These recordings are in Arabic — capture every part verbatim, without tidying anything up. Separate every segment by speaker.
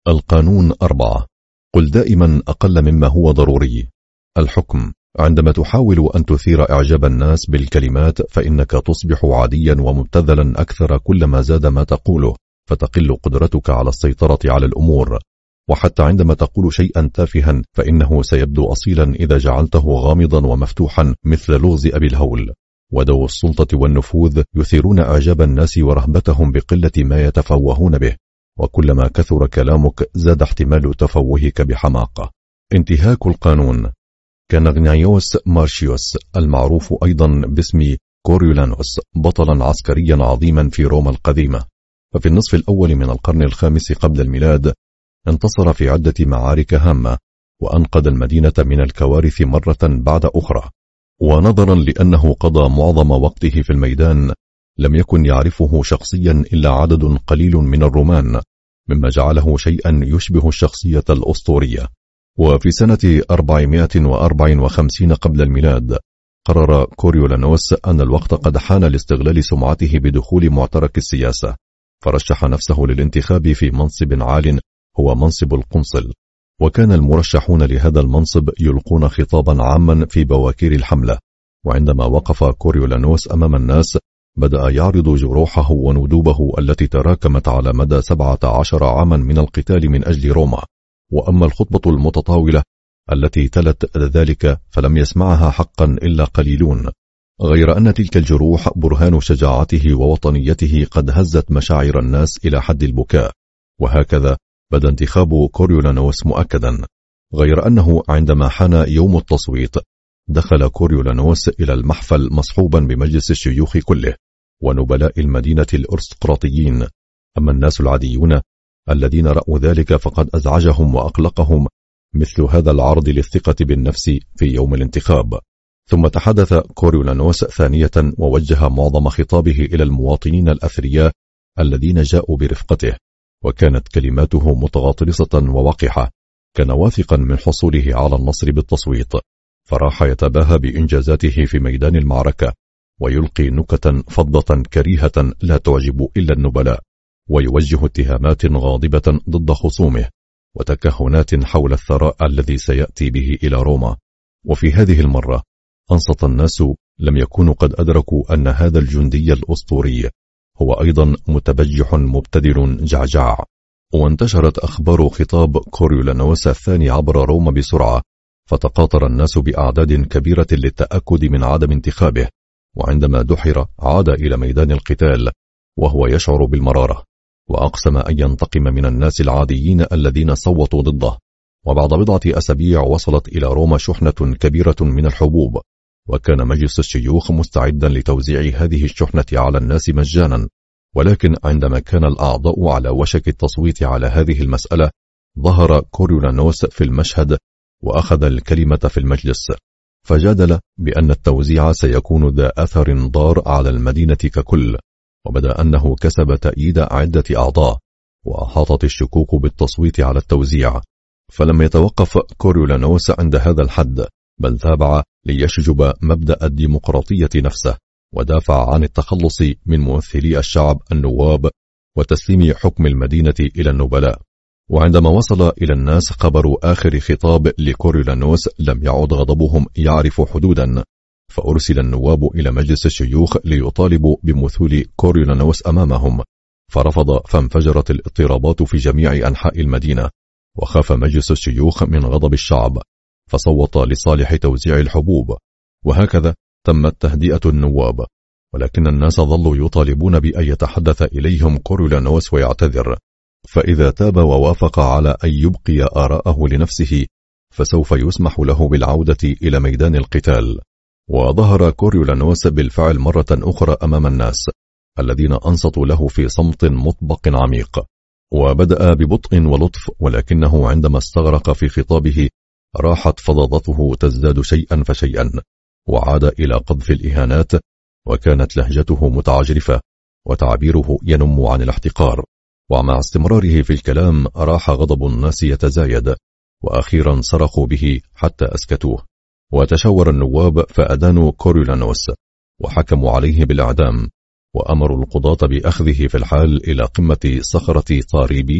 Speaker 1: القانون أربعة. قل دائما أقل مما هو ضروري. الحكم: عندما تحاول أن تثير إعجاب الناس بالكلمات فإنك تصبح عاديا ومبتذلا أكثر كلما زاد ما تقوله، فتقل قدرتك على السيطرة على الأمور. وحتى عندما تقول شيئا تافها فإنه سيبدو أصيلا إذا جعلته غامضا ومفتوحا مثل لغز أبي الهول. وذو السلطة والنفوذ يثيرون إعجاب الناس ورهبتهم بقلة ما يتفوهون به، وكلما كثر كلامك زاد احتمال تفوهك بحماقة. انتهاك القانون. كان غنايوس مارشيوس المعروف أيضا باسم كوريولانوس بطلا عسكريا عظيما في روما القديمة، ففي النصف الأول من القرن الخامس قبل الميلاد انتصر في عدة معارك هامة، وأنقذ المدينة من الكوارث مرة بعد أخرى. ونظرا لأنه قضى معظم وقته في الميدان لم يكن يعرفه شخصيا إلا عدد قليل من الرومان، مما جعله شيئا يشبه الشخصية الأسطورية. وفي سنة أربعمائة وأربعة وخمسين قبل الميلاد قرر كوريولانوس أن الوقت قد حان لاستغلال سمعته بدخول معترك السياسة، فرشح نفسه للانتخاب في منصب عال هو منصب القنصل. وكان المرشحون لهذا المنصب يلقون خطابا عاما في بواكير الحملة، وعندما وقف كوريولانوس أمام الناس بدأ يعرض جروحه وندوبه التي تراكمت على مدى سبعة عشر عاما من القتال من أجل روما. وأما الخطبة المتطاولة التي تلت ذلك فلم يسمعها حقا إلا قليلون، غير أن تلك الجروح برهان شجاعته ووطنيته قد هزت مشاعر الناس إلى حد البكاء. وهكذا بدا انتخاب كوريولانوس مؤكدا، غير أنه عندما حان يوم التصويت دخل كوريولانوس إلى المحفل مصحوبا بمجلس الشيوخ كله ونبلاء المدينة الأرستقراطيين. أما الناس العاديون الذين رأوا ذلك فقد أزعجهم وأقلقهم مثل هذا العرض للثقة بالنفس في يوم الانتخاب. ثم تحدث كوريولانوس ثانية ووجه معظم خطابه إلى المواطنين الأثرياء الذين جاءوا برفقته، وكانت كلماته متغطرسة ووقحة. كان واثقا من حصوله على النصر بالتصويت، فراح يتباهى بإنجازاته في ميدان المعركة ويلقي نكتا فضة كريهة لا تعجب إلا النبلاء، ويوجه اتهامات غاضبة ضد خصومه وتكهنات حول الثراء الذي سيأتي به إلى روما. وفي هذه المرة أنصت الناس، لم يكونوا قد أدركوا أن هذا الجندي الأسطوري هو أيضا متبجح مبتدل جعجع. وانتشرت أخبار خطاب كوريولانوس الثاني عبر روما بسرعة، فتقاطر الناس بأعداد كبيرة للتأكد من عدم انتخابه. وعندما دحر عاد إلى ميدان القتال وهو يشعر بالمرارة، وأقسم أن ينتقم من الناس العاديين الذين صوتوا ضده. وبعد بضعة أسابيع وصلت إلى روما شحنة كبيرة من الحبوب، وكان مجلس الشيوخ مستعدا لتوزيع هذه الشحنة على الناس مجانا. ولكن عندما كان الأعضاء على وشك التصويت على هذه المسألة ظهر كوريولانوس في المشهد وأخذ الكلمة في المجلس، فجادل بأن التوزيع سيكون ذا أثر ضار على المدينة ككل، وبدا أنه كسب تأييد عدة أعضاء وأحاطت الشكوك بالتصويت على التوزيع. فلم يتوقف كوريولانوس عند هذا الحد، بل تابع ليشجب مبدأ الديمقراطية نفسه، ودافع عن التخلص من ممثلي الشعب النواب وتسليم حكم المدينة إلى النبلاء. وعندما وصل إلى الناس خبر آخر خطاب لكوريولانوس لم يعد غضبهم يعرف حدودا، فأرسل النواب إلى مجلس الشيوخ ليطالبوا بمثول كوريولانوس أمامهم، فرفض، فانفجرت الاضطرابات في جميع أنحاء المدينة. وخاف مجلس الشيوخ من غضب الشعب، فصوت لصالح توزيع الحبوب. وهكذا تمت تهدئة النواب، ولكن الناس ظلوا يطالبون بأن يتحدث إليهم كوريولانوس ويعتذر، فإذا تاب ووافق على أن يبقي آراءه لنفسه فسوف يسمح له بالعودة إلى ميدان القتال. وظهر كوريولانوس بالفعل مرة أخرى أمام الناس الذين أنصتوا له في صمت مطبق عميق، وبدأ ببطء ولطف، ولكنه عندما استغرق في خطابه راحت فظاظته تزداد شيئا فشيئا، وعاد إلى قذف الإهانات، وكانت لهجته متعجرفة وتعبيره ينم عن الاحتقار. ومع استمراره في الكلام راح غضب الناس يتزايد، وأخيرا صرخوا به حتى أسكتوه. وتشاور النواب فأدانوا كوريولانوس وحكموا عليه بالإعدام، وأمروا القضاة بأخذه في الحال إلى قمة صخرة طاريبي،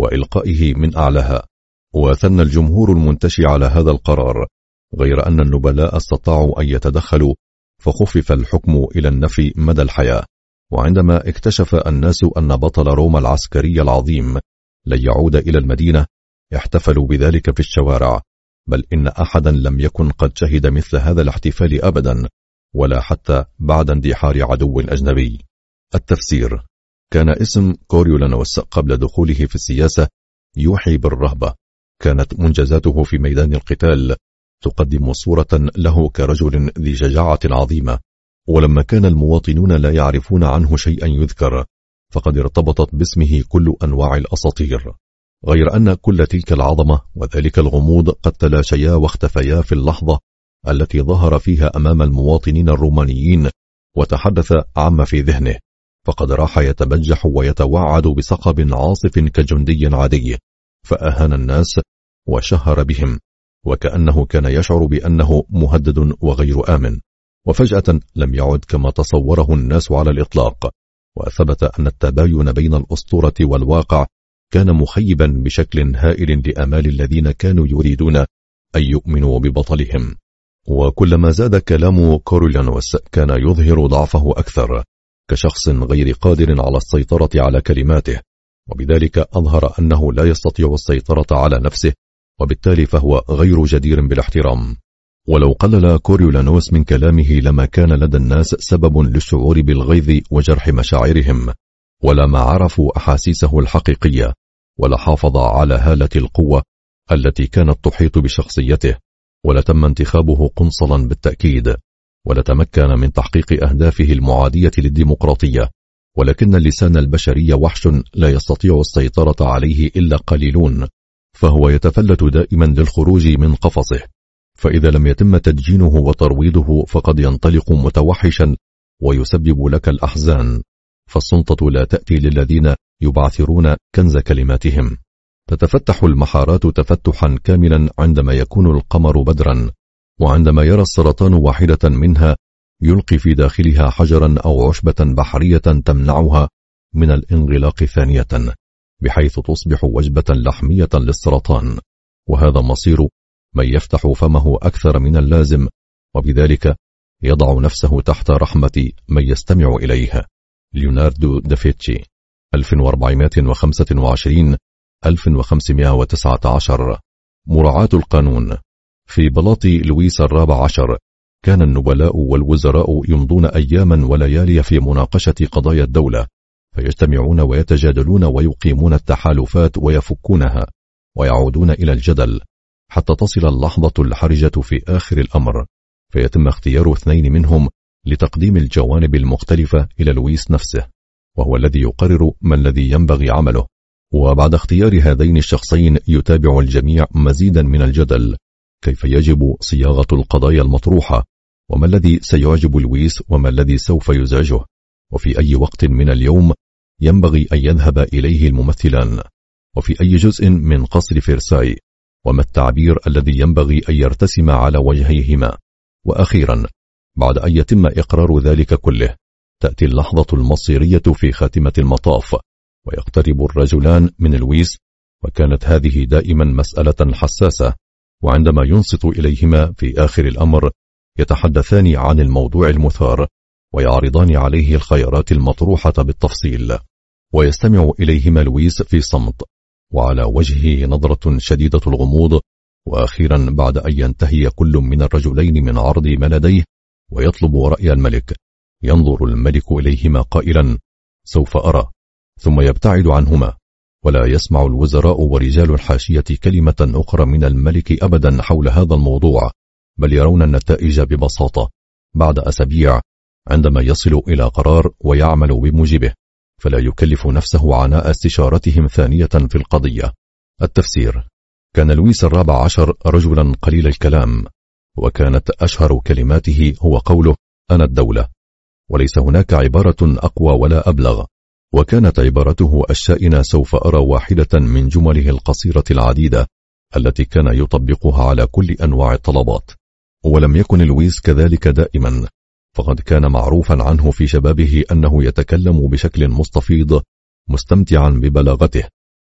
Speaker 1: وإلقائه من أعلاها. وثنى الجمهور المنتشي على هذا القرار، غير أن النبلاء استطاعوا أن يتدخلوا، فخفف الحكم إلى النفي مدى الحياة. وعندما اكتشف الناس أن بطل روما العسكري العظيم لن يعود إلى المدينة، احتفلوا بذلك في الشوارع، بل إن أحدا لم يكن قد شهد مثل هذا الاحتفال أبدا، ولا حتى بعد اندحار عدو أجنبي. التفسير: كان اسم كوريولانوس قبل دخوله في السياسة يوحي بالرهبة. كانت منجزاته في ميدان القتال تقدم صورة له كرجل ذي شجاعة عظيمة، ولما كان المواطنون لا يعرفون عنه شيئا يذكر، فقد ارتبطت باسمه كل أنواع الأساطير، غير أن كل تلك العظمة وذلك الغموض قد تلاشيا واختفيا في اللحظة التي ظهر فيها أمام المواطنين الرومانيين وتحدث عما في ذهنه، فقد راح يتبجح ويتوعد بصخب عاصف كجندي عادي، فأهان الناس وشهر بهم، وكأنه كان يشعر بأنه مهدد وغير آمن. وفجأة لم يعد كما تصوره الناس على الإطلاق، وثبت أن التباين بين الأسطورة والواقع كان مخيبا بشكل هائل لآمال الذين كانوا يريدون أن يؤمنوا ببطلهم. وكلما زاد كلام كوريولانوس كان يظهر ضعفه أكثر كشخص غير قادر على السيطرة على كلماته، وبذلك أظهر أنه لا يستطيع السيطرة على نفسه، وبالتالي فهو غير جدير بالاحترام. ولو قلل كوريولانوس من كلامه لما كان لدى الناس سبب للشعور بالغيظ وجرح مشاعرهم، ولما عرفوا أحاسيسه الحقيقية، ولحافظ على هالة القوة التي كانت تحيط بشخصيته، ولتم انتخابه قنصلا بالتأكيد، ولتمكن من تحقيق أهدافه المعادية للديمقراطية. ولكن اللسان البشري وحش لا يستطيع السيطرة عليه إلا قليلون، فهو يتفلت دائما للخروج من قفصه، فإذا لم يتم تدجينه وترويضه فقد ينطلق متوحشا ويسبب لك الأحزان. فالسلطة لا تأتي للذين يبعثرون كنز كلماتهم. تتفتح المحارات تفتحا كاملا عندما يكون القمر بدرا، وعندما يرى السرطان واحدة منها يلقي في داخلها حجرا أو عشبة بحرية تمنعها من الانغلاق ثانية، بحيث تصبح وجبة لحمية للسرطان. وهذا مصير من يفتح فمه أكثر من اللازم، وبذلك يضع نفسه تحت رحمة من يستمع إليه. ليوناردو دافيتشي ألف وأربعمائة وخمسة وعشرين ألف وخمسمائة وتسعة عشر. مراعاة القانون. في بلاط لويس الرابع عشر كان النبلاء والوزراء يمضون أياما وليالي في مناقشة قضايا الدولة، فيجتمعون ويتجادلون ويقيمون التحالفات ويفكونها، ويعودون إلى الجدل حتى تصل اللحظة الحرجة في آخر الأمر، فيتم اختيار اثنين منهم لتقديم الجوانب المختلفة إلى لويس نفسه، وهو الذي يقرر ما الذي ينبغي عمله. وبعد اختيار هذين الشخصين يتابع الجميع مزيدا من الجدل كيف يجب صياغة القضايا المطروحة، وما الذي سيعجب لويس وما الذي سوف يزعجه، وفي أي وقت من اليوم ينبغي أن يذهب إليه الممثلان، وفي أي جزء من قصر فرساي، وما التعبير الذي ينبغي أن يرتسم على وجهيهما. وأخيرا بعد أن يتم إقرار ذلك كله تأتي اللحظة المصيرية في خاتمة المطاف، ويقترب الرجلان من لويس، وكانت هذه دائما مسألة حساسة، وعندما ينصت إليهما في آخر الأمر يتحدثان عن الموضوع المثار، ويعرضان عليه الخيارات المطروحة بالتفصيل، ويستمع إليهما لويس في صمت، وعلى وجهه نظرة شديدة الغموض. وأخيرا بعد أن ينتهي كل من الرجلين من عرض ما لديه ويطلب رأي الملك، ينظر الملك إليهما قائلا: سوف أرى، ثم يبتعد عنهما، ولا يسمع الوزراء ورجال الحاشية كلمة أخرى من الملك أبدا حول هذا الموضوع، بل يرون النتائج ببساطة بعد أسابيع عندما يصل إلى قرار ويعمل بموجبه، فلا يكلف نفسه عناء استشارتهم ثانية في القضية. التفسير: كان لويس الرابع عشر رجلا قليل الكلام، وكانت أشهر كلماته هو قوله: أنا الدولة، وليس هناك عبارة أقوى ولا أبلغ. وكانت عبارته الشائنة: سوف أرى، واحدة من جمله القصيرة العديدة التي كان يطبقها على كل أنواع الطلبات. ولم يكن لويس كذلك دائما، فقد كان معروفا عنه في شبابه أنه يتكلم بشكل مستفيض مستمتعا ببلاغته،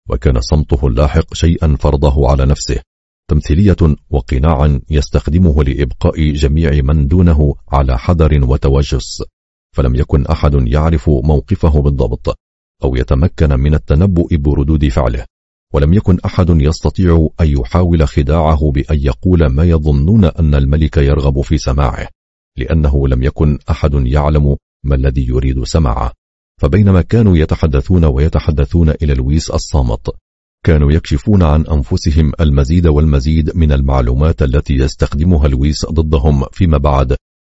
Speaker 1: وكان صمته اللاحق شيئا فرضه على نفسه، تمثيلية وقناعا يستخدمه لإبقاء جميع من دونه على حذر وتوجس، فلم يكن أحد يعرف موقفه بالضبط أو يتمكن من التنبؤ بردود فعله، ولم يكن أحد يستطيع أن يحاول خداعه بأن يقول ما يظنون أن الملك يرغب في سماعه، لأنه لم يكن أحد يعلم ما الذي يريد سماعه. فبينما كانوا يتحدثون ويتحدثون إلى لويس الصامت، كانوا يكشفون عن أنفسهم المزيد والمزيد من المعلومات التي يستخدمها لويس ضدهم فيما بعد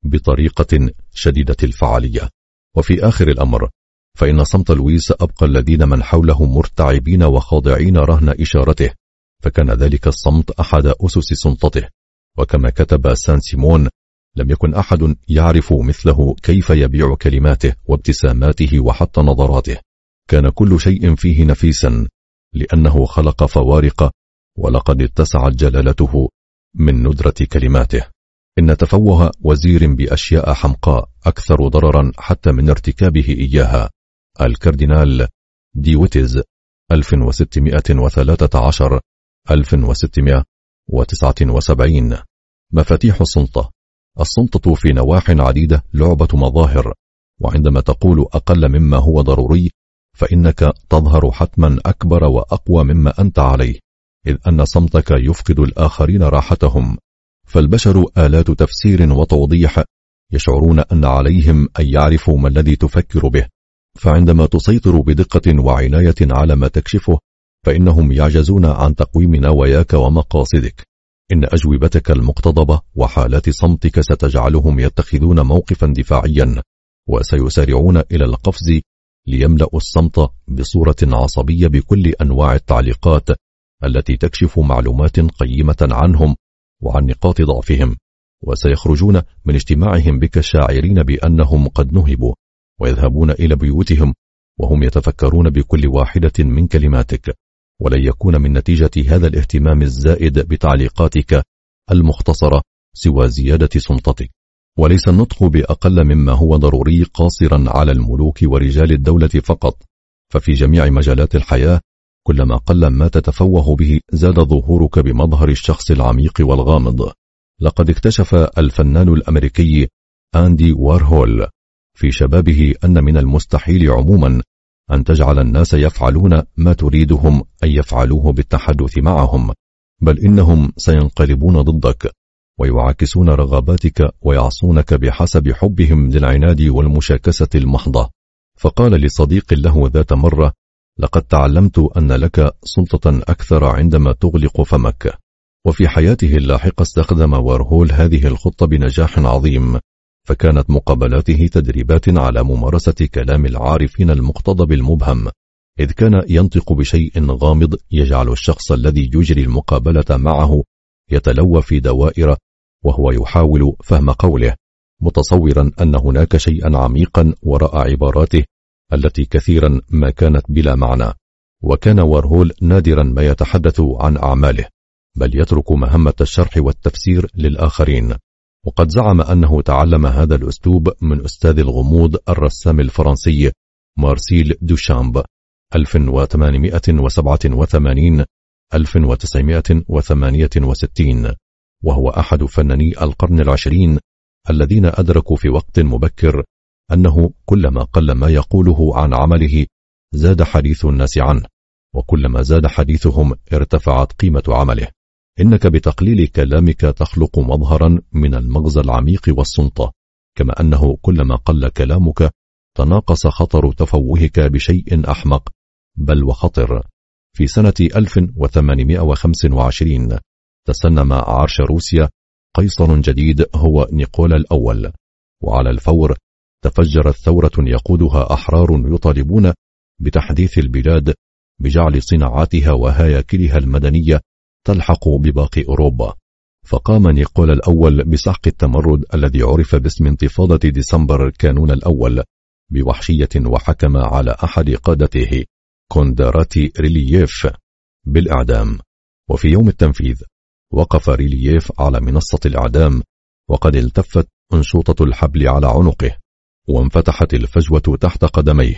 Speaker 1: بطريقة شديدة الفعالية. وفي آخر الأمر فإن صمت لويس أبقى الذين من حوله مرتعبين وخاضعين رهن إشارته، فكان ذلك الصمت أحد أسس سلطته. وكما كتب سان سيمون: لم يكن أحد يعرف مثله كيف يبيع كلماته وابتساماته وحتى نظراته، كان كل شيء فيه نفيسا لأنه خلق فوارق، ولقد اتسعت جلالته من ندرة كلماته. إن تفوه وزير بأشياء حمقاء أكثر ضررا حتى من ارتكابه إياها. الكاردينال دي ويتز ألف وستمائة وثلاثة عشر ألف وستمائة وتسعة وسبعين. مفاتيح السلطة. السلطة في نواح عديدة لعبة مظاهر، وعندما تقول أقل مما هو ضروري فإنك تظهر حتما أكبر وأقوى مما أنت عليه، إذ أن صمتك يفقد الآخرين راحتهم. فالبشر آلات تفسير وتوضيح، يشعرون أن عليهم أن يعرفوا ما الذي تفكر به، فعندما تسيطر بدقة وعناية على ما تكشفه فإنهم يعجزون عن تقويم نواياك ومقاصدك. إن أجوبتك المقتضبة وحالات صمتك ستجعلهم يتخذون موقفا دفاعيا، وسيسارعون إلى القفز ليملأوا الصمت بصورة عصبية بكل أنواع التعليقات التي تكشف معلومات قيمة عنهم وعن نقاط ضعفهم، وسيخرجون من اجتماعهم بك شاعرين بأنهم قد نهبوا، ويذهبون إلى بيوتهم وهم يتفكرون بكل واحدة من كلماتك. ولن يكون من نتيجة هذا الاهتمام الزائد بتعليقاتك المختصرة سوى زيادة سلطتك. وليس النطق بأقل مما هو ضروري قاصرا على الملوك ورجال الدولة فقط، ففي جميع مجالات الحياة كلما قل ما تتفوه به زاد ظهورك بمظهر الشخص العميق والغامض. لقد اكتشف الفنان الأمريكي أندي وارهول في شبابه أن من المستحيل عموما أن تجعل الناس يفعلون ما تريدهم أن يفعلوه بالتحدث معهم، بل إنهم سينقلبون ضدك ويعاكسون رغباتك ويعصونك بحسب حبهم للعناد والمشاكسة المحضة. فقال لصديق له ذات مرة: لقد تعلمت أن لك سلطة أكثر عندما تغلق فمك. وفي حياته اللاحقة استخدم وارهول هذه الخطة بنجاح عظيم، فكانت مقابلاته تدريبات على ممارسة كلام العارفين المقتضب المبهم، إذ كان ينطق بشيء غامض يجعل الشخص الذي يجري المقابلة معه يتلوى في دوائر وهو يحاول فهم قوله، متصورا أن هناك شيئا عميقا وراء عباراته التي كثيرا ما كانت بلا معنى. وكان وارهول نادرا ما يتحدث عن أعماله، بل يترك مهمة الشرح والتفسير للآخرين. وقد زعم أنه تعلم هذا الأسلوب من أستاذ الغموض الرسام الفرنسي مارسيل دوشامب ألف وثمانمائة وسبعة وثمانين ألف وتسعمائة وثمانية وستين، وهو أحد فناني القرن العشرين الذين أدركوا في وقت مبكر أنه كلما قل ما يقوله عن عمله زاد حديث الناس عنه، وكلما زاد حديثهم ارتفعت قيمة عمله. إنك بتقليل كلامك تخلق مظهرا من المغزى العميق والسلطة، كما أنه كلما قل كلامك تناقص خطر تفوهك بشيء أحمق بل وخطر. في سنة ألف وثمانمائة وخمسة وعشرين تسنم عرش روسيا قيصر جديد هو نيكولا الأول، وعلى الفور تفجرت ثورة يقودها أحرار يطالبون بتحديث البلاد بجعل صناعاتها وهياكلها المدنية تلحق بباقي أوروبا. فقام نيكولا الأول بسحق التمرد الذي عرف باسم انتفاضة ديسمبر كانون الأول بوحشية، وحكم على أحد قادته كوندراتي ريلييف بالإعدام. وفي يوم التنفيذ وقف ريلييف على منصة الإعدام وقد التفت أنشوطة الحبل على عنقه، وانفتحت الفجوة تحت قدميه،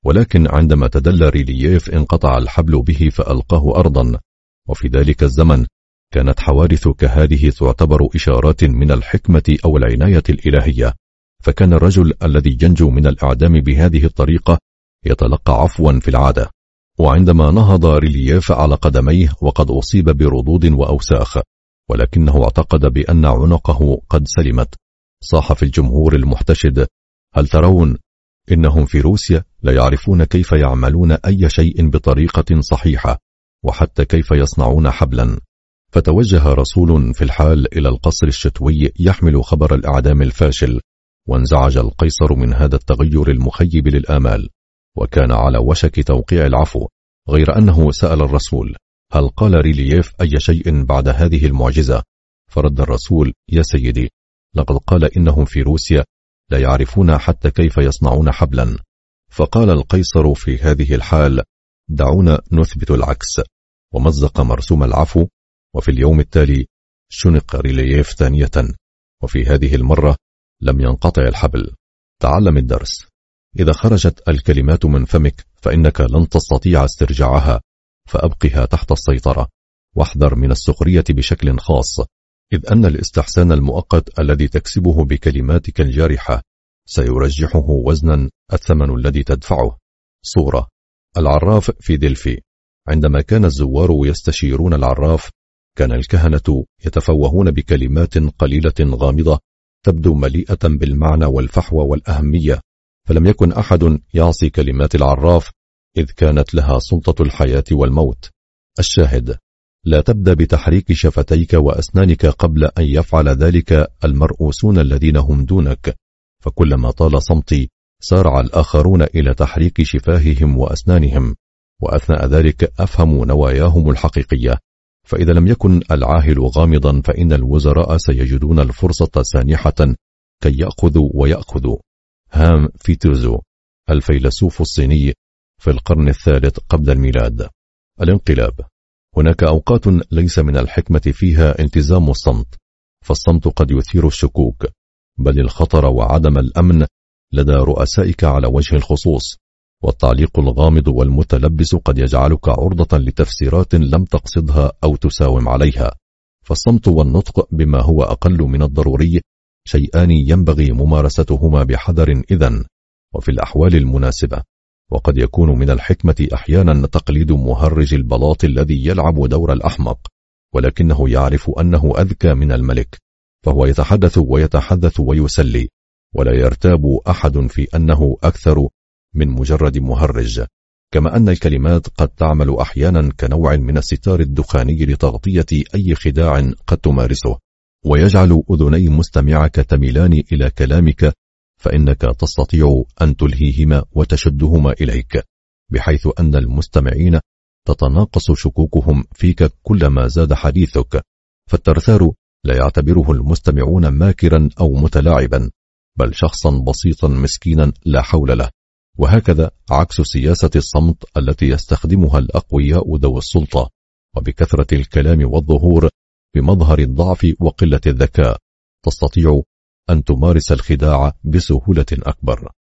Speaker 1: ولكن عندما تدلى ريلييف انقطع الحبل به فألقاه أرضا. وفي ذلك الزمن كانت حوادث كهذه تعتبر إشارات من الحكمة أو العناية الإلهية، فكان الرجل الذي ينجو من الإعدام بهذه الطريقة يتلقى عفوا في العادة. وعندما نهض ريلييف على قدميه وقد أصيب بردود وأوساخ، ولكنه اعتقد بأن عنقه قد سلمت، صاح في الجمهور المحتشد: هل ترون إنهم في روسيا لا يعرفون كيف يعملون أي شيء بطريقة صحيحة، وحتى كيف يصنعون حبلا. فتوجه رسول في الحال إلى القصر الشتوي يحمل خبر الإعدام الفاشل، وانزعج القيصر من هذا التغير المخيب للآمال، وكان على وشك توقيع العفو، غير أنه سأل الرسول: هل قال ريلييف أي شيء بعد هذه المعجزة؟ فرد الرسول: يا سيدي، لقد قال إنهم في روسيا لا يعرفون حتى كيف يصنعون حبلا. فقال القيصر في هذه الحال: دعونا نثبت العكس، ومزق مرسوم العفو. وفي اليوم التالي شنق ريلييف ثانية، وفي هذه المرة لم ينقطع الحبل. تعلم الدرس: إذا خرجت الكلمات من فمك فإنك لن تستطيع استرجاعها، فأبقها تحت السيطرة، واحذر من السخرية بشكل خاص، إذ أن الاستحسان المؤقت الذي تكسبه بكلماتك الجارحة سيرجحه وزنا الثمن الذي تدفعه. صورة: العراف في دلفي. عندما كان الزوار يستشيرون العراف، كان الكهنة يتفوهون بكلمات قليلة غامضة تبدو مليئة بالمعنى والفحوى والأهمية، فلم يكن أحد يعصي كلمات العراف، إذ كانت لها سلطة الحياة والموت. الشاهد: لا تبدأ بتحريك شفتيك وأسنانك قبل أن يفعل ذلك المرؤوسون الذين هم دونك، فكلما طال صمتي سارع الآخرون إلى تحريك شفاههم وأسنانهم، وأثناء ذلك أفهم نواياهم الحقيقية. فإذا لم يكن العاهل غامضا فإن الوزراء سيجدون الفرصة سانحة كي يأخذوا ويأخذوا. هام فيتوزو، الفيلسوف الصيني في القرن الثالث قبل الميلاد. الانقلاب. هناك أوقات ليس من الحكمة فيها التزام الصمت، فالصمت قد يثير الشكوك، بل الخطر وعدم الأمن لدى رؤسائك على وجه الخصوص، والتعليق الغامض والمتلبس قد يجعلك عرضة لتفسيرات لم تقصدها أو تساوم عليها. فالصمت والنطق بما هو أقل من الضروري شيئان ينبغي ممارستهما بحذر إذن وفي الأحوال المناسبة. وقد يكون من الحكمة أحيانا تقليد مهرج البلاط الذي يلعب دور الأحمق، ولكنه يعرف أنه أذكى من الملك، فهو يتحدث ويتحدث ويسلي، ولا يرتاب أحد في أنه أكثر من مجرد مهرج. كما أن الكلمات قد تعمل أحيانا كنوع من الستار الدخاني لتغطية أي خداع قد تمارسه، ويجعل أذني مستمعك تميلان إلى كلامك، فإنك تستطيع أن تلهيهما وتشدهما إليك، بحيث أن المستمعين تتناقص شكوكهم فيك كلما زاد حديثك. فالترثار لا يعتبره المستمعون ماكرا أو متلاعبا، بل شخصا بسيطا مسكينا لا حول له. وهكذا عكس سياسة الصمت التي يستخدمها الأقوياء ذوي السلطة، وبكثرة الكلام والظهور بمظهر الضعف وقلة الذكاء تستطيع أن تمارس الخداع بسهولة أكبر.